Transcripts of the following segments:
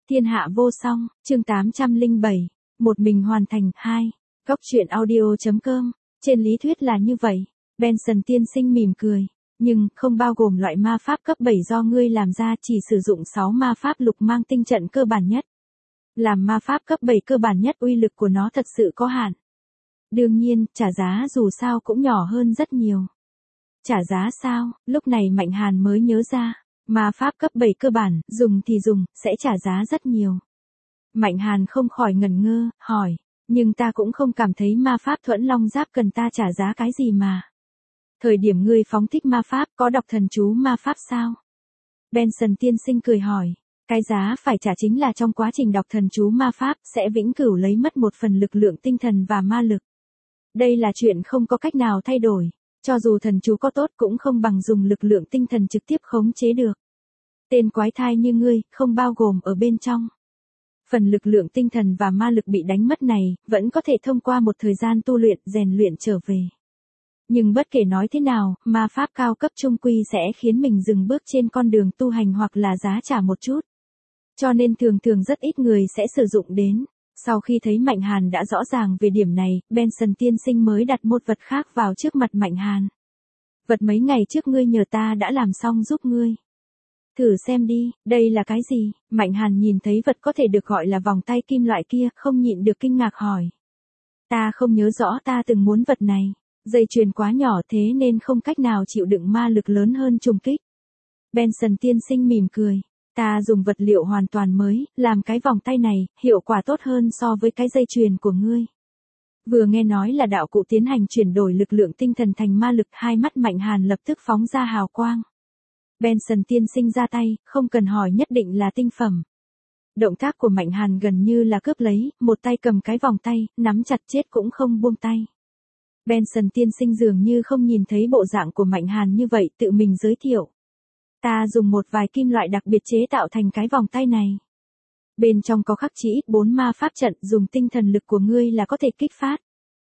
Thiên hạ vô song, chương 807, một mình hoàn thành, 2. Góc truyện audio.com, trên lý thuyết là như vậy. Benson tiên sinh mỉm cười, nhưng không bao gồm loại ma pháp cấp 7 do ngươi làm ra, chỉ sử dụng 6 ma pháp lục mang tinh trận cơ bản nhất. Làm ma pháp cấp 7 cơ bản nhất uy lực của nó thật sự có hạn. Đương nhiên, trả giá dù sao cũng nhỏ hơn rất nhiều. Trả giá sao? Lúc này Mạnh Hàn mới nhớ ra. Ma pháp cấp 7 cơ bản, dùng thì dùng, sẽ trả giá rất nhiều. Mạnh Hàn không khỏi ngẩn ngơ, hỏi, nhưng ta cũng không cảm thấy ma pháp thuẫn long giáp cần ta trả giá cái gì mà. Thời điểm ngươi phóng thích ma pháp, có đọc thần chú ma pháp sao? Benson tiên sinh cười hỏi, cái giá phải trả chính là trong quá trình đọc thần chú ma pháp, sẽ vĩnh cửu lấy mất một phần lực lượng tinh thần và ma lực. Đây là chuyện không có cách nào thay đổi. Cho dù thần chú có tốt cũng không bằng dùng lực lượng tinh thần trực tiếp khống chế được. Tên quái thai như ngươi, không bao gồm ở bên trong. Phần lực lượng tinh thần và ma lực bị đánh mất này, vẫn có thể thông qua một thời gian tu luyện, rèn luyện trở về. Nhưng bất kể nói thế nào, ma pháp cao cấp chung quy sẽ khiến mình dừng bước trên con đường tu hành hoặc là giá trả một chút. Cho nên thường rất ít người sẽ sử dụng đến. Sau khi thấy Mạnh Hàn đã rõ ràng về điểm này, Benson tiên sinh mới đặt một vật khác vào trước mặt Mạnh Hàn. Vật mấy ngày trước ngươi nhờ ta đã làm xong giúp ngươi. Thử xem đi, đây là cái gì? Mạnh Hàn nhìn thấy vật có thể được gọi là vòng tay kim loại kia, không nhịn được kinh ngạc hỏi. Ta không nhớ rõ ta từng muốn vật này. Dây chuyền quá nhỏ thế nên không cách nào chịu đựng ma lực lớn hơn trùng kích. Benson tiên sinh mỉm cười. Ta dùng vật liệu hoàn toàn mới, làm cái vòng tay này, hiệu quả tốt hơn so với cái dây chuyền của ngươi. Vừa nghe nói là đạo cụ tiến hành chuyển đổi lực lượng tinh thần thành ma lực, hai mắt Mạnh Hàn lập tức phóng ra hào quang. Benson tiên sinh ra tay, không cần hỏi nhất định là tinh phẩm. Động tác của Mạnh Hàn gần như là cướp lấy, một tay cầm cái vòng tay, nắm chặt chết cũng không buông tay. Benson tiên sinh dường như không nhìn thấy bộ dạng của Mạnh Hàn như vậy, tự mình giới thiệu. Ta dùng một vài kim loại đặc biệt chế tạo thành cái vòng tay này. Bên trong có khắc chỉ 4 ma pháp trận, dùng tinh thần lực của ngươi là có thể kích phát.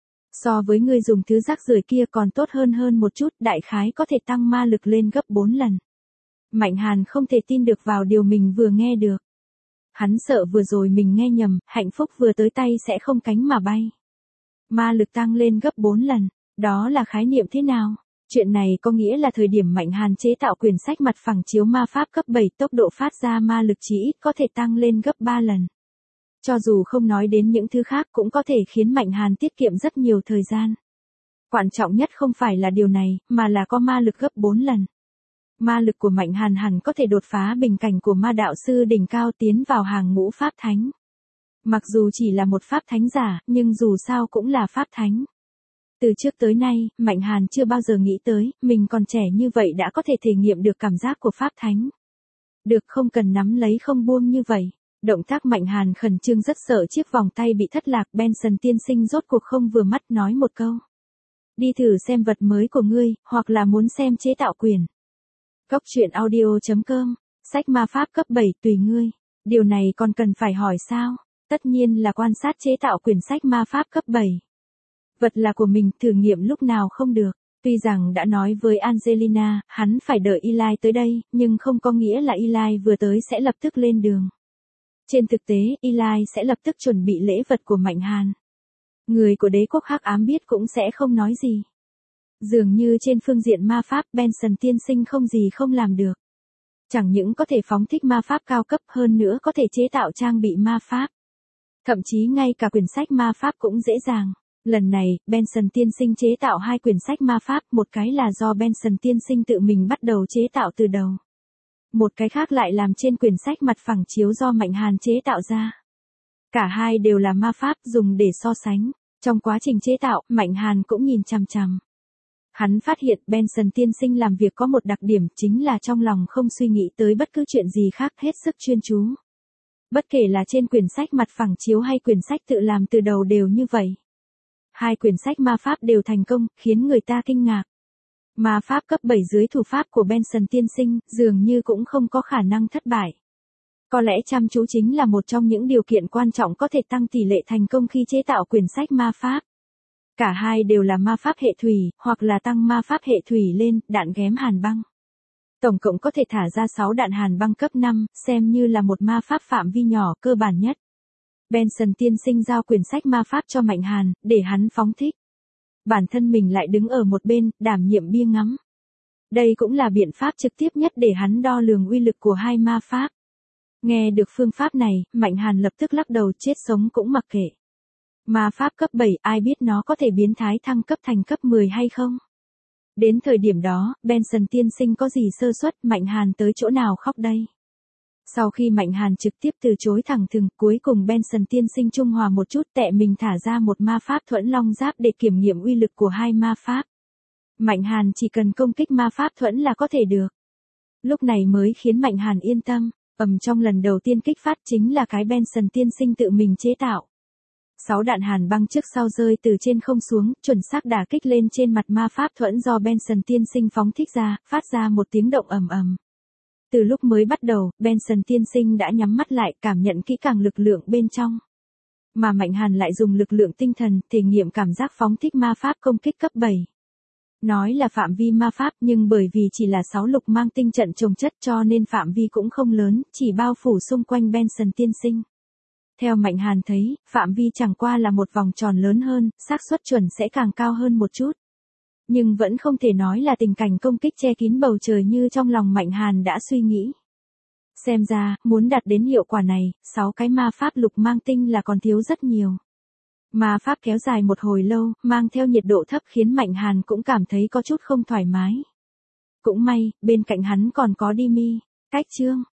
So với ngươi dùng thứ rác rưởi kia còn tốt hơn một chút, đại khái có thể tăng ma lực lên gấp 4 lần. Mạnh Hàn không thể tin được vào điều mình vừa nghe được. Hắn sợ vừa rồi mình nghe nhầm, hạnh phúc vừa tới tay sẽ không cánh mà bay. Ma lực tăng lên gấp 4 lần, đó là khái niệm thế nào? Chuyện này có nghĩa là thời điểm Mạnh Hàn chế tạo quyển sách mặt phẳng chiếu ma pháp cấp 7, tốc độ phát ra ma lực chỉ ít có thể tăng lên gấp 3 lần. Cho dù không nói đến những thứ khác cũng có thể khiến Mạnh Hàn tiết kiệm rất nhiều thời gian. Quan trọng nhất không phải là điều này, mà là có ma lực gấp 4 lần. Ma lực của Mạnh Hàn hẳn có thể đột phá bình cảnh của ma đạo sư đỉnh cao, tiến vào hàng ngũ pháp thánh. Mặc dù chỉ là một pháp thánh giả, nhưng dù sao cũng là pháp thánh. Từ trước tới nay, Mạnh Hàn chưa bao giờ nghĩ tới, mình còn trẻ như vậy đã có thể thể nghiệm được cảm giác của pháp thánh. Được, không cần nắm lấy không buông như vậy. Động tác Mạnh Hàn khẩn trương, rất sợ chiếc vòng tay bị thất lạc. Benson tiên sinh rốt cuộc không vừa mắt nói một câu. Đi thử xem vật mới của ngươi, hoặc là muốn xem chế tạo quyển. Góc truyện audio.com, sách ma pháp cấp 7 tùy ngươi. Điều này còn cần phải hỏi sao? Tất nhiên là quan sát chế tạo quyển sách ma pháp cấp 7. Vật là của mình, thử nghiệm lúc nào không được. Tuy rằng đã nói với Angelina, hắn phải đợi Eli tới đây, nhưng không có nghĩa là Eli vừa tới sẽ lập tức lên đường. Trên thực tế, Eli sẽ lập tức chuẩn bị lễ vật của Mạnh Hàn. Người của đế quốc hắc ám biết cũng sẽ không nói gì. Dường như trên phương diện ma pháp, Benson tiên sinh không gì không làm được. Chẳng những có thể phóng thích ma pháp cao cấp, hơn nữa có thể chế tạo trang bị ma pháp. Thậm chí ngay cả quyển sách ma pháp cũng dễ dàng. Lần này, Benson tiên sinh chế tạo 2 quyển sách ma pháp, một cái là do Benson tiên sinh tự mình bắt đầu chế tạo từ đầu. Một cái khác lại làm trên quyển sách mặt phẳng chiếu do Mạnh Hàn chế tạo ra. Cả hai đều là ma pháp dùng để so sánh. Trong quá trình chế tạo, Mạnh Hàn cũng nhìn chằm chằm. Hắn phát hiện Benson tiên sinh làm việc có một đặc điểm, chính là trong lòng không suy nghĩ tới bất cứ chuyện gì khác, hết sức chuyên chú. Bất kể là trên quyển sách mặt phẳng chiếu hay quyển sách tự làm từ đầu đều như vậy. 2 quyển sách ma pháp đều thành công, khiến người ta kinh ngạc. Ma pháp cấp 7 dưới thủ pháp của Benson tiên sinh, dường như cũng không có khả năng thất bại. Có lẽ chăm chú chính là một trong những điều kiện quan trọng có thể tăng tỷ lệ thành công khi chế tạo quyển sách ma pháp. Cả hai đều là ma pháp hệ thủy, hoặc là tăng ma pháp hệ thủy lên, đạn ghém hàn băng. Tổng cộng có thể thả ra 6 đạn hàn băng cấp 5, xem như là một ma pháp phạm vi nhỏ cơ bản nhất. Benson tiên sinh giao quyển sách ma pháp cho Mạnh Hàn, để hắn phóng thích. Bản thân mình lại đứng ở một bên, đảm nhiệm bia ngắm. Đây cũng là biện pháp trực tiếp nhất để hắn đo lường uy lực của hai ma pháp. Nghe được phương pháp này, Mạnh Hàn lập tức lắc đầu, chết sống cũng mặc kệ. Ma pháp cấp 7, ai biết nó có thể biến thái thăng cấp thành cấp 10 hay không? Đến thời điểm đó, Benson tiên sinh có gì sơ suất, Mạnh Hàn tới chỗ nào khóc đây? Sau khi Mạnh Hàn trực tiếp từ chối thẳng thừng, cuối cùng Benson tiên sinh trung hòa một chút, tệ mình thả ra một ma pháp thuẫn long giáp để kiểm nghiệm uy lực của hai ma pháp. Mạnh Hàn chỉ cần công kích ma pháp thuẫn là có thể được. Lúc này mới khiến Mạnh Hàn yên tâm, trong lần đầu tiên kích phát chính là cái Benson tiên sinh tự mình chế tạo. 6 đạn hàn băng trước sau rơi từ trên không xuống, chuẩn xác đả kích lên trên mặt ma pháp thuẫn do Benson tiên sinh phóng thích ra, phát ra một tiếng động ầm ầm. Từ lúc mới bắt đầu, Benson tiên sinh đã nhắm mắt lại, cảm nhận kỹ càng lực lượng bên trong. Mà Mạnh Hàn lại dùng lực lượng tinh thần, thể nghiệm cảm giác phóng thích ma pháp công kích cấp 7. Nói là phạm vi ma pháp nhưng bởi vì chỉ là 6 lục mang tinh trận chồng chất cho nên phạm vi cũng không lớn, chỉ bao phủ xung quanh Benson tiên sinh. Theo Mạnh Hàn thấy, phạm vi chẳng qua là một vòng tròn lớn hơn, xác suất chuẩn sẽ càng cao hơn một chút. Nhưng vẫn không thể nói là tình cảnh công kích che kín bầu trời như trong lòng Mạnh Hàn đã suy nghĩ. Xem ra, muốn đạt đến hiệu quả này, 6 cái ma pháp lục mang tinh là còn thiếu rất nhiều. Ma pháp kéo dài một hồi lâu, mang theo nhiệt độ thấp khiến Mạnh Hàn cũng cảm thấy có chút không thoải mái. Cũng may, bên cạnh hắn còn có Dimi. Cách chương